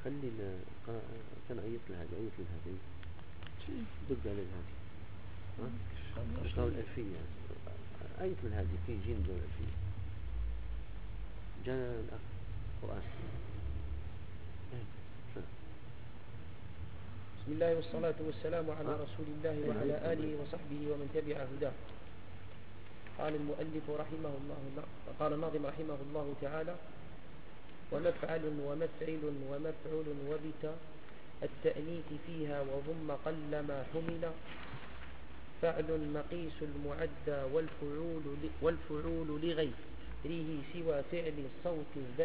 خلي كان عيط لهذه عيط لهذه دق على هذه اشتغل الألفية عيط لهذه في جين دول الألفية جانا الأخ قرآن. بسم الله والصلاة والسلام على رسول الله وعلى آله وصحبه ومن تبع هداه. قال المؤلف رحمه الله، قال الناظم رحمه الله تعالى: ومفعل ومفعل ومفعول وبت التأنيث فيها وضم قل ما حمل، فعل مقيس المعدى والفعول لغيره سوى فعل الصوت ذا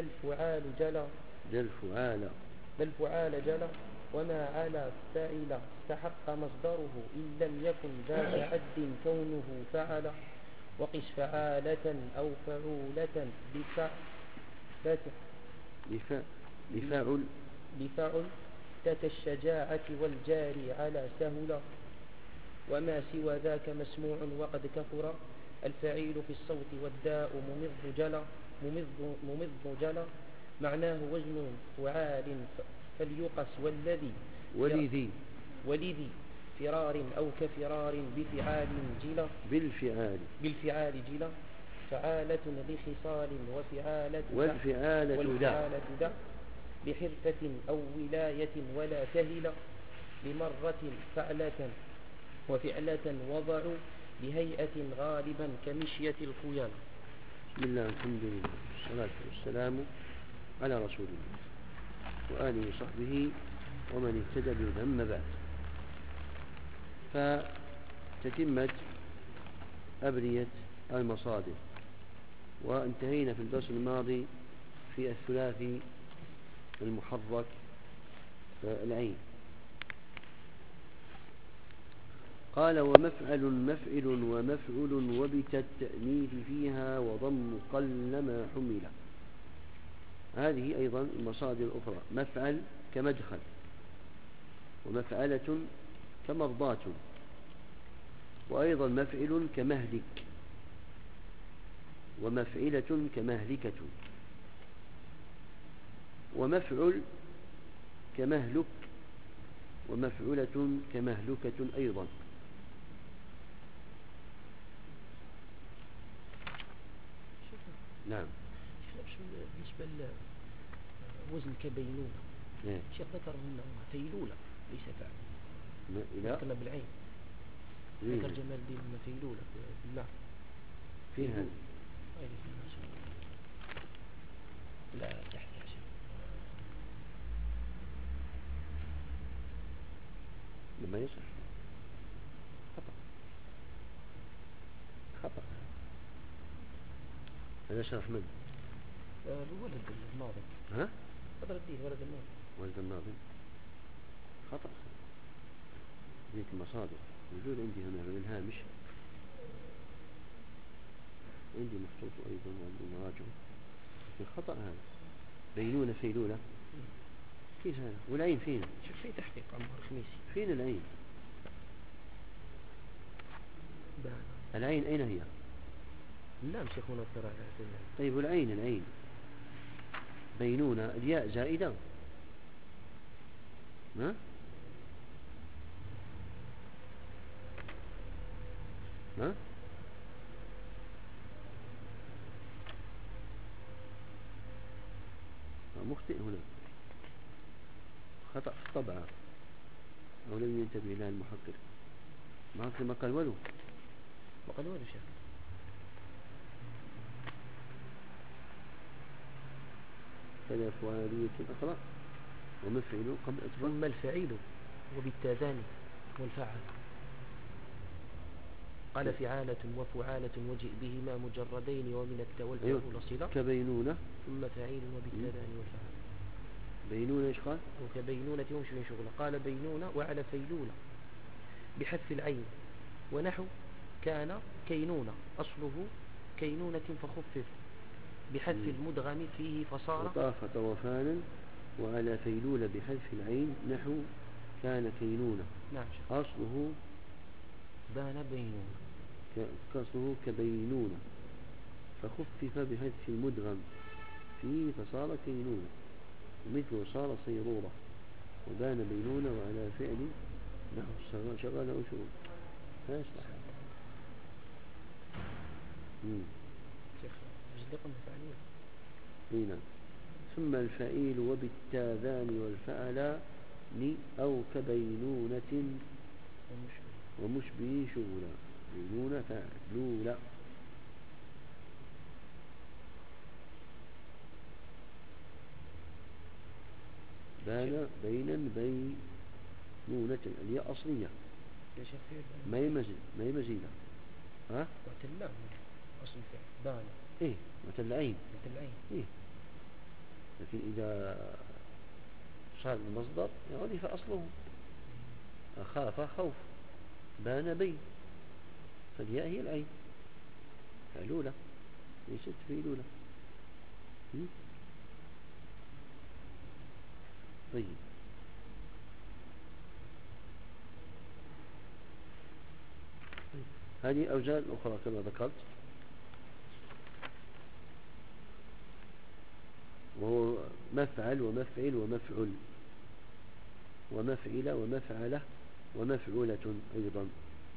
الفعال جلا وما على فاعل استحق مصدره إن لم يكن ذا تعد كونه فعل، وقس فعالة أو فعولة بفعل تك الشجاعة والجاري على سهل، وما سوى ذاك مسموع وقد كثر الفعيل في الصوت والداء ممض جلا معناه وزن فعال فليقس ولذي فرار أو كفرار بفعال جلا بالفعال جلا فعالة لخصال والفعالة دع بحرفة أو ولاية ولا تهل بمرة فعلة وفعلة وضعوا بهيئة غالبا كمشية الخيال. بسم الله الحمد لله والصلاة والسلام على رسول الله وآله وصحبه ومن اهتدى بهداه بعد. فتتمت أبنية المصادر، وانتهينا في الدرس الماضي في الثلاثي المحرك العين. قال: ومفعل مفعل ومفعل وبت التأنيث فيها وضم قل ما حمل. هذه أيضا المصادر الأخرى. مفعل كمدخل، ومفعلة كمرضاة، وأيضا مفعل كمهلك، ومفعلة كمهلكة، ومفعل كمهلك، ومفعلة كمهلكة أيضا. نعم. بالنسبة لوزن كبينونة شيخ ذكر أنه فيلولة ليس فعل، كما بالعين ذكر جمال الدين أنه فيلولة بالماء فيها لا تحت لما يصح خطأ. هذا شرح من؟ ولد الناظم. ها؟ بدر الدين ولد الناظم. خطأ. ذيك المصادر موجود عندي هنا في الهامش، عندي مخطوط أيضا وعندي مراجع. الخطأ هذا بينونة فيلولة كيف هذا؟ والعين فين؟ شوف في تحقيق عمر خميسي. فين العين؟ العين أين هي؟ لا مش هنا ترى. طيب والعين بينونة الياء زائدة. ها؟ مخطئ هنا، خطأ في الطبعة أو لم ينتبه إلى المحقق. ما قال ولو شيخ. كذا فوالية أخرى ومفعل قبل أتبع ثم الفعيل وبالتاذان والفعل. قال فعالة وفعالة وجئ بهما مجردين ومن التاء والفعول صلة كبينونة ثم فعيل وبالتاذان والفعل. بينونة إيش قال؟ وكبينونة يمشي من شغله. قال بينونة وعلى فيلولة بحذف العين ونحو كان كينونة أصله كينونة فخفف بحذف المدغم فيه فصار وطاف طوفانا وعلى فيلولة بحذف العين نحو كان كينونة. نعم. أصله بان بينونة كأصله كبينونة فخفف بحذف المدغم فيه فصار كينونة. ومثله صار صيرورة وبان بينونة وعلى فعل نحو شغال أو شغل لا يصلح. شيخ يصدقون فعليا. نعم. ثم الفعيل وبالتاذان والفعلان أو كبينونة ومشبه شغلا. بينونة فعلولا. بان بينا بينونة الياء أصلية ما هي مزيدة. ها؟ معتلة أصل الفعل بان. إيه معتلعين. إيه لكن إذا صار المصدر يعني فأصله أخاف خوف بان بين فالياء هي العين فعلولة ليست فيلولة. طيب هذه أوزان أخرى كما ذكرت وهو مفعل ومفعل ومفعل ومفعل ومفعلة ومفعولة أيضا.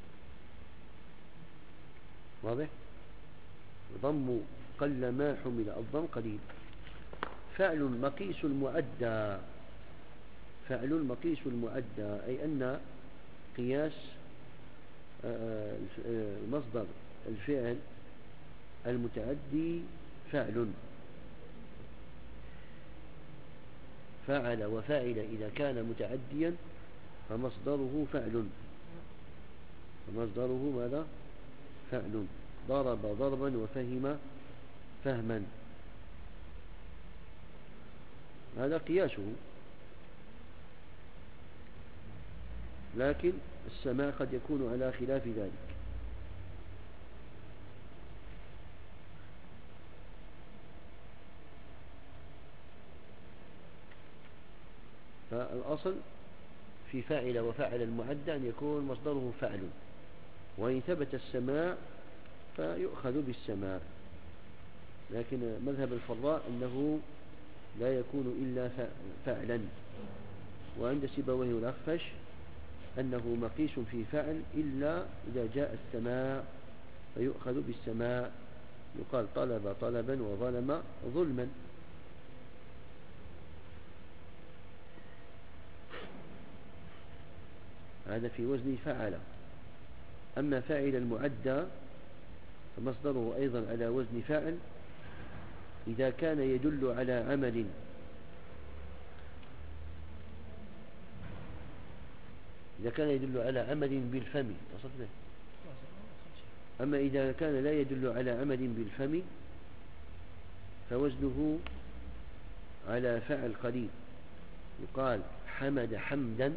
واضح؟ ضم قل ما حمل الضم قليل. فعل مقيس المعدى. فعل مقيس المعدى أي أن قياس مصدر الفعل المتعدي فعل. فعل وفاعل إذا كان متعديا فمصدره فعل. فمصدره ماذا؟ فعل. ضرب ضربا وفهم فهما هذا قياسه. لكن السماع قد يكون على خلاف ذلك. فالأصل في فاعل وفعل المعدى أن يكون مصدره فعل وإن ثبت السماع فيؤخذ بالسماع. لكن مذهب الفراء أنه لا يكون إلا فعلا. وعند سيبويه والأخفش أنه مقيس في فعل إلا إذا جاء السماع فيؤخذ بالسماع. يقال طلب طلبا وظلم ظلما. هذا في وزن فعل. أما فاعل المعدى فمصدره أيضا على وزن فاعل إذا كان يدل على عمل. إذا كان يدل على عمل بالفم تصدق. أما إذا كان لا يدل على عمل بالفم فوزنه على فعل قليل. يقال حمد حمدا.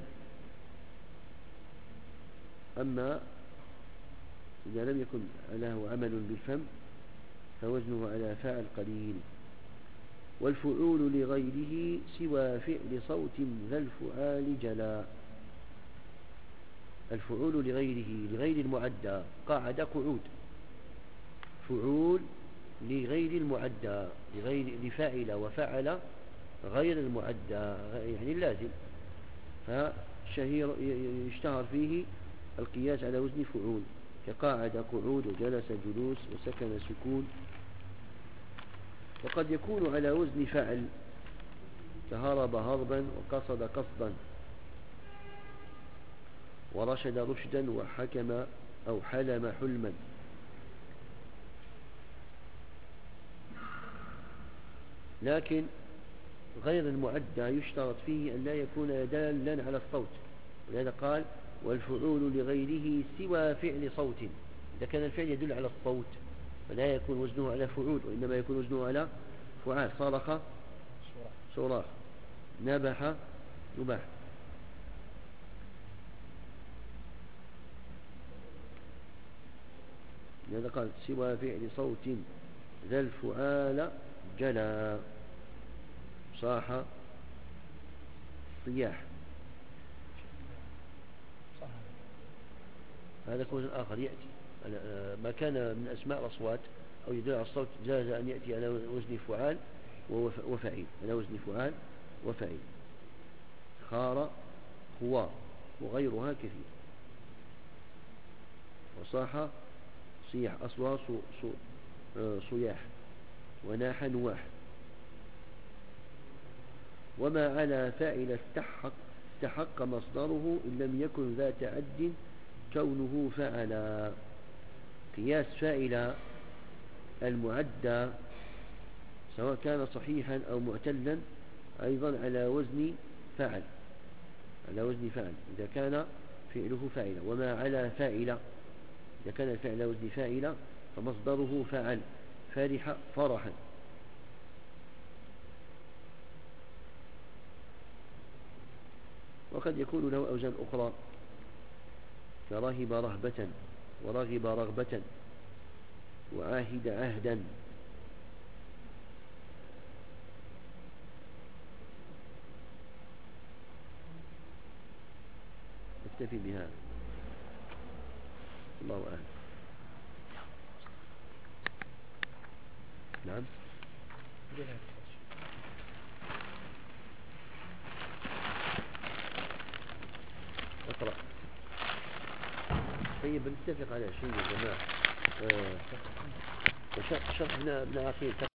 أما إذا لم يكن له عمل بالفم فوزنه على فاعل قليل. والفعول لغيره سوى فعل صوت ذا الفعال جلا. الفعول لغير المعدى قاعد قعود. فعول لغير المعدى لفاعل وفعل غير المعدى يعني اللازم. فشهير يشتهر فيه القياس على وزن فعول كقاعد قعود وجلس جلوس وسكن سكون. وقد يكون على وزن فعل كهرب هربا وقصد قصدا ورشد رشدا وحكم أو حلم حلما. لكن غير المعدى يشترط فيه أن لا يكون دالا على الصوت. ولهذا قال والفعول لغيره سوى فعل صوت. إذا كان الفعل يدل على الصوت فلا يكون وزنه على فعول وإنما يكون وزنه على فعال. صرخ صراخ نبح نباح. لهذا قال سوى فعل صوت ذا الفعال جلا. صاح صياح. هذا كوزن آخر يأتي ما كان من أسماء الأصوات أو يدل على الصوت جاز أن يأتي على وزن فعال وفعيل على وزن فعال وفعل. خار خوار وغيرها كثير. وصاح صيح أصلها صياح، وناح نواح. وما على فاعل استحق مصدره إن لم يكن ذا تعد كونه فعلا. قياس فاعل المعدى سواء كان صحيحا أو معتلا أيضا على وزن فعل، على وزن فعل إذا كان فعله فاعلا. وما على فاعل إذا كان الفعل على وزن فاعل فمصدره فعل. فرح فرحا. وقد يكون له أوزان أخرى كرهب رهبة، ورغب رغبة، وعاهد عهدا. نكتفي بهذا، الله أعلم. نعم. اقرأ. طيب نتفق على شيء يا جماعة. شرحنا ابن عقيل